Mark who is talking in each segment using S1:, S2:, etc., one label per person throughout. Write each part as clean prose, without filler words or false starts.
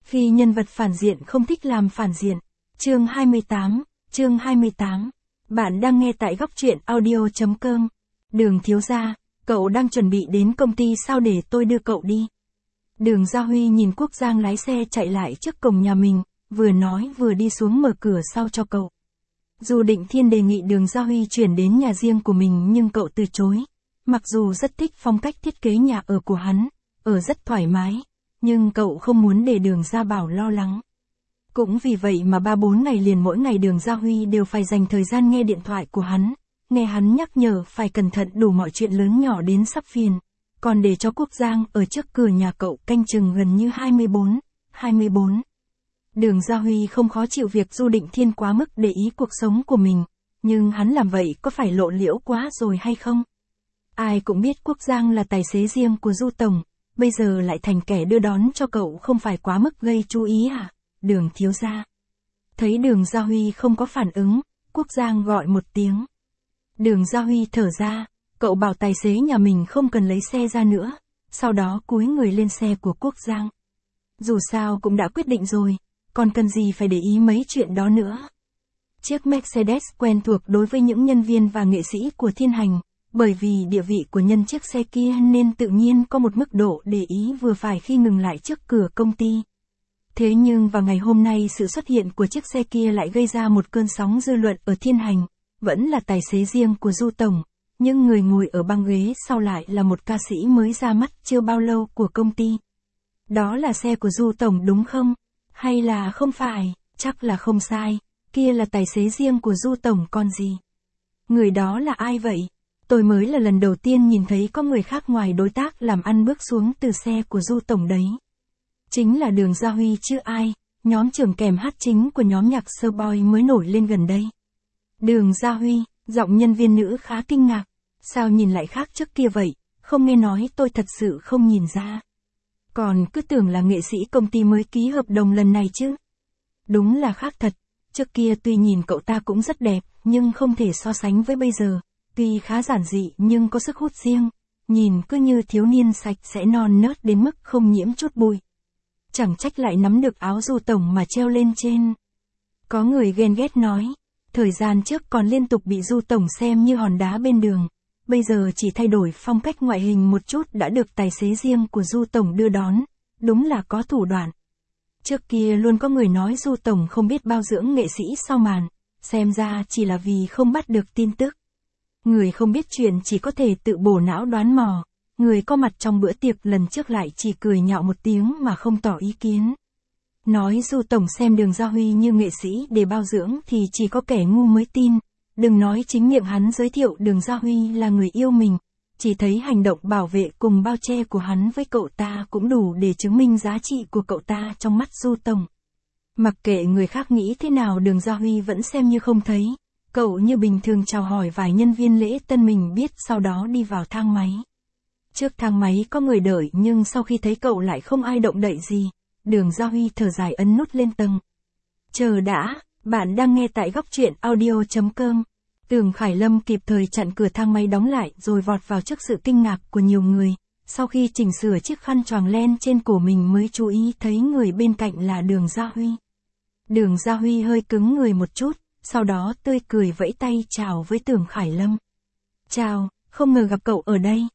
S1: Khi nhân vật phản diện không thích làm phản diện. Chương 28. Bạn đang nghe tại góc truyện audio.com. Đường thiếu gia, cậu đang chuẩn bị đến công ty sao để tôi đưa cậu đi? Đường Gia Huy nhìn Quốc Giang lái xe chạy lại trước cổng nhà mình, vừa nói vừa đi xuống mở cửa sau cho cậu. Dù Định Thiên đề nghị Đường Gia Huy chuyển đến nhà riêng của mình nhưng cậu từ chối. Mặc dù rất thích phong cách thiết kế nhà ở của hắn, ở rất thoải mái, nhưng cậu không muốn để Đường Gia Bảo lo lắng. Cũng vì vậy mà 3-4 ngày liền mỗi ngày Đường Gia Huy đều phải dành thời gian nghe điện thoại của hắn, nghe hắn nhắc nhở phải cẩn thận đủ mọi chuyện lớn nhỏ đến sắp phiền, còn để cho Quốc Giang ở trước cửa nhà cậu canh chừng gần như 24. Đường Gia Huy không khó chịu việc Du Định Thiên quá mức để ý cuộc sống của mình, nhưng hắn làm vậy có phải lộ liễu quá rồi hay không? Ai cũng biết Quốc Giang là tài xế riêng của Du Tổng, bây giờ lại thành kẻ đưa đón cho cậu không phải quá mức gây chú ý à? Đường thiếu gia. Thấy Đường Gia Huy không có phản ứng, Quốc Giang gọi một tiếng. Đường Gia Huy thở ra, cậu bảo tài xế nhà mình không cần lấy xe ra nữa, sau đó cúi người lên xe của Quốc Giang. Dù sao cũng đã quyết định rồi, còn cần gì phải để ý mấy chuyện đó nữa. Chiếc Mercedes quen thuộc đối với những nhân viên và nghệ sĩ của Thiên Hành, bởi vì địa vị của nhân chiếc xe kia nên tự nhiên có một mức độ để ý vừa phải khi ngừng lại trước cửa công ty. Thế nhưng vào ngày hôm nay sự xuất hiện của chiếc xe kia lại gây ra một cơn sóng dư luận ở Thiên Hành, vẫn là tài xế riêng của Du Tổng, nhưng người ngồi ở băng ghế sau lại là một ca sĩ mới ra mắt chưa bao lâu của công ty. Đó là xe của Du Tổng đúng không? Hay là không phải? Chắc là không sai, kia là tài xế riêng của Du Tổng còn gì. Người đó là ai vậy? Tôi mới là lần đầu tiên nhìn thấy có người khác ngoài đối tác làm ăn bước xuống từ xe của Du Tổng đấy. Chính là Đường Gia Huy chứ ai, nhóm trưởng kèm hát chính của nhóm nhạc Sơ Boy mới nổi lên gần đây. Đường Gia Huy, giọng nhân viên nữ khá kinh ngạc. Sao nhìn lại khác trước kia vậy, không nghe nói tôi thật sự không nhìn ra. Còn cứ tưởng là nghệ sĩ công ty mới ký hợp đồng lần này chứ. Đúng là khác thật, trước kia tuy nhìn cậu ta cũng rất đẹp, nhưng không thể so sánh với bây giờ. Tuy khá giản dị nhưng có sức hút riêng, nhìn cứ như thiếu niên sạch sẽ non nớt đến mức không nhiễm chút bụi. Chẳng trách lại nắm được áo Du Tổng mà treo lên trên. Có người ghen ghét nói, thời gian trước còn liên tục bị Du Tổng xem như hòn đá bên đường, bây giờ chỉ thay đổi phong cách ngoại hình một chút đã được tài xế riêng của Du Tổng đưa đón, đúng là có thủ đoạn. Trước kia luôn có người nói Du Tổng không biết bao dưỡng nghệ sĩ sau màn, xem ra chỉ là vì không bắt được tin tức. Người không biết chuyện chỉ có thể tự bổ não đoán mò, người có mặt trong bữa tiệc lần trước lại chỉ cười nhạo một tiếng mà không tỏ ý kiến. Nói Du Tổng xem Đường Gia Huy như nghệ sĩ để bao dưỡng thì chỉ có kẻ ngu mới tin, đừng nói chính miệng hắn giới thiệu Đường Gia Huy là người yêu mình, chỉ thấy hành động bảo vệ cùng bao che của hắn với cậu ta cũng đủ để chứng minh giá trị của cậu ta trong mắt Du Tổng. Mặc kệ người khác nghĩ thế nào Đường Gia Huy vẫn xem như không thấy. Cậu như bình thường chào hỏi vài nhân viên lễ tân mình biết sau đó đi vào thang máy. Trước thang máy có người đợi nhưng sau khi thấy cậu lại không ai động đậy gì, Đường Gia Huy thở dài ấn nút lên tầng. Chờ đã, bạn đang nghe tại góc truyện audio.com. Tưởng Khải Lâm kịp thời chặn cửa thang máy đóng lại rồi vọt vào trước sự kinh ngạc của nhiều người. Sau khi chỉnh sửa chiếc khăn choàng len trên cổ mình mới chú ý thấy người bên cạnh là Đường Gia Huy. Đường Gia Huy hơi cứng người một chút. Sau đó tươi cười vẫy tay chào với Tưởng Khải Lâm. Chào, không ngờ gặp cậu ở đây.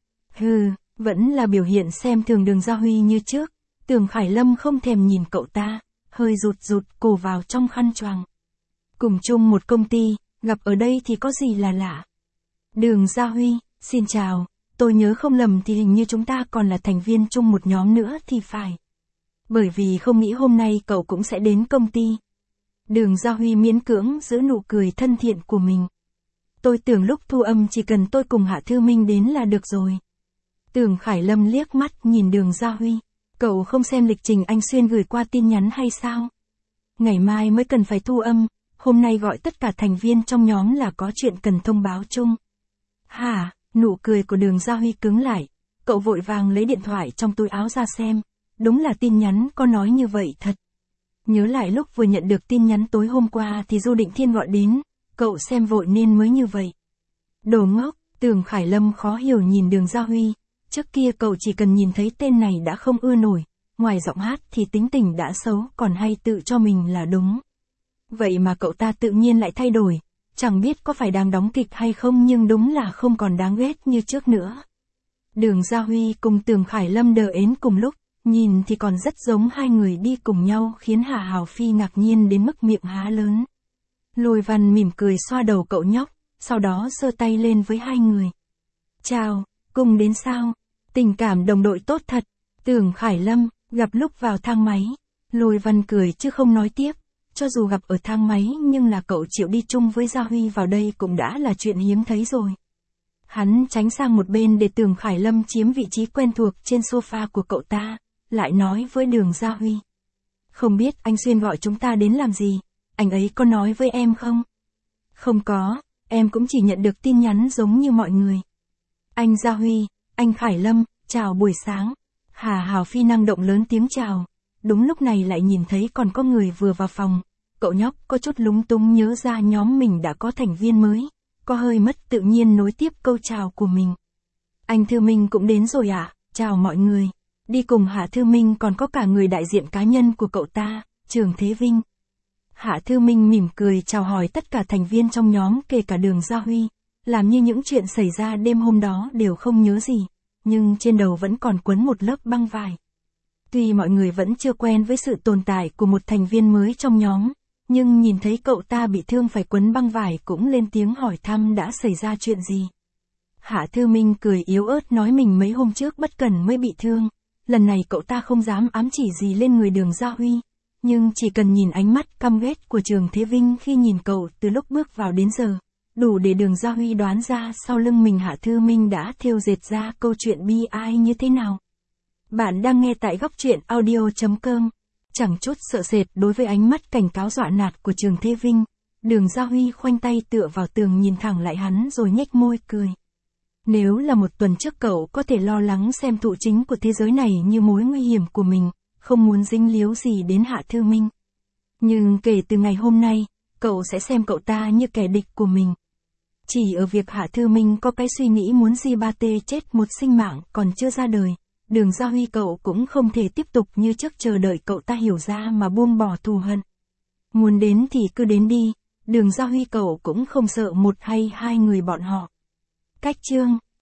S1: Vẫn là biểu hiện xem thường Đường Gia Huy như trước. Tưởng Khải Lâm không thèm nhìn cậu ta, hơi rụt cổ vào trong khăn choàng. Cùng chung một công ty, gặp ở đây thì có gì là lạ. Đường Gia Huy, xin chào, tôi nhớ không lầm thì hình như chúng ta còn là thành viên chung một nhóm nữa thì phải. Bởi vì không nghĩ hôm nay cậu cũng sẽ đến công ty. Đường Gia Huy miễn cưỡng giữ nụ cười thân thiện của mình. Tôi tưởng lúc thu âm chỉ cần tôi cùng Hạ Thư Minh đến là được rồi. Tưởng Khải Lâm liếc mắt nhìn Đường Gia Huy. Cậu không xem lịch trình anh Xuyên gửi qua tin nhắn hay sao? Ngày mai mới cần phải thu âm, hôm nay gọi tất cả thành viên trong nhóm là có chuyện cần thông báo chung. Hả? Nụ cười của Đường Gia Huy cứng lại. Cậu vội vàng lấy điện thoại trong túi áo ra xem. Đúng là tin nhắn có nói như vậy thật. Nhớ lại lúc vừa nhận được tin nhắn tối hôm qua thì Du Định Thiên gọi đến, cậu xem vội nên mới như vậy. Đồ ngốc, Tưởng Khải Lâm khó hiểu nhìn Đường Gia Huy, trước kia cậu chỉ cần nhìn thấy tên này đã không ưa nổi, ngoài giọng hát thì tính tình đã xấu còn hay tự cho mình là đúng. Vậy mà cậu ta tự nhiên lại thay đổi, chẳng biết có phải đang đóng kịch hay không nhưng đúng là không còn đáng ghét như trước nữa. Đường Gia Huy cùng Tưởng Khải Lâm đờ ến cùng lúc, nhìn thì còn rất giống hai người đi cùng nhau khiến Hà Hào Phi ngạc nhiên đến mức miệng há lớn. Lôi Văn mỉm cười xoa đầu cậu nhóc, sau đó giơ tay lên với hai người. Chào, cùng đến sao? Tình cảm đồng đội tốt thật. Tưởng Khải Lâm, gặp lúc vào thang máy. Lôi Văn cười chứ không nói tiếp. Cho dù gặp ở thang máy nhưng là cậu chịu đi chung với Gia Huy vào đây cũng đã là chuyện hiếm thấy rồi. Hắn tránh sang một bên để Tưởng Khải Lâm chiếm vị trí quen thuộc trên sofa của cậu ta, lại nói với Đường Gia Huy. Không biết anh Xuyên gọi chúng ta đến làm gì, anh ấy có nói với em không? Không có, em cũng chỉ nhận được tin nhắn giống như mọi người. Anh Gia Huy, anh Khải Lâm, chào buổi sáng. Hà Hào Phi năng động lớn tiếng chào. Đúng lúc này lại nhìn thấy còn có người vừa vào phòng. Cậu nhóc có chút lúng túng nhớ ra nhóm mình đã có thành viên mới. Có hơi mất tự nhiên nối tiếp câu chào của mình. Anh Thư Minh cũng đến rồi à? Chào mọi người. Đi cùng Hạ Thư Minh còn có cả người đại diện cá nhân của cậu ta, Trường Thế Vinh. Hạ Thư Minh mỉm cười chào hỏi tất cả thành viên trong nhóm kể cả Đường Gia Huy. Làm như những chuyện xảy ra đêm hôm đó đều không nhớ gì. Nhưng trên đầu vẫn còn quấn một lớp băng vải. Tuy mọi người vẫn chưa quen với sự tồn tại của một thành viên mới trong nhóm, nhưng nhìn thấy cậu ta bị thương phải quấn băng vải cũng lên tiếng hỏi thăm đã xảy ra chuyện gì. Hạ Thư Minh cười yếu ớt nói mình mấy hôm trước bất cẩn mới bị thương. Lần này cậu ta không dám ám chỉ gì lên người Đường Gia Huy, nhưng chỉ cần nhìn ánh mắt căm ghét của Trường Thế Vinh khi nhìn cậu từ lúc bước vào đến giờ, đủ để Đường Gia Huy đoán ra sau lưng mình Hạ Thư Minh đã thêu dệt ra câu chuyện bi ai như thế nào. Bạn đang nghe tại góc truyện audio.com. Chẳng chút sợ sệt đối với ánh mắt cảnh cáo dọa nạt của Trường Thế Vinh, Đường Gia Huy khoanh tay tựa vào tường nhìn thẳng lại hắn rồi nhếch môi cười. Nếu là một tuần trước cậu có thể lo lắng xem thụ chính của thế giới này như mối nguy hiểm của mình, không muốn dính líu gì đến Hạ Thư Minh. Nhưng kể từ ngày hôm nay, cậu sẽ xem cậu ta như kẻ địch của mình. Chỉ ở việc Hạ Thư Minh có cái suy nghĩ muốn Di-ba-tê chết một sinh mạng còn chưa ra đời, Đường Gia Huy cậu cũng không thể tiếp tục như trước chờ đợi cậu ta hiểu ra mà buông bỏ thù hận. Muốn đến thì cứ đến đi, Đường Gia Huy cậu cũng không sợ một hay hai người bọn họ. Cách chương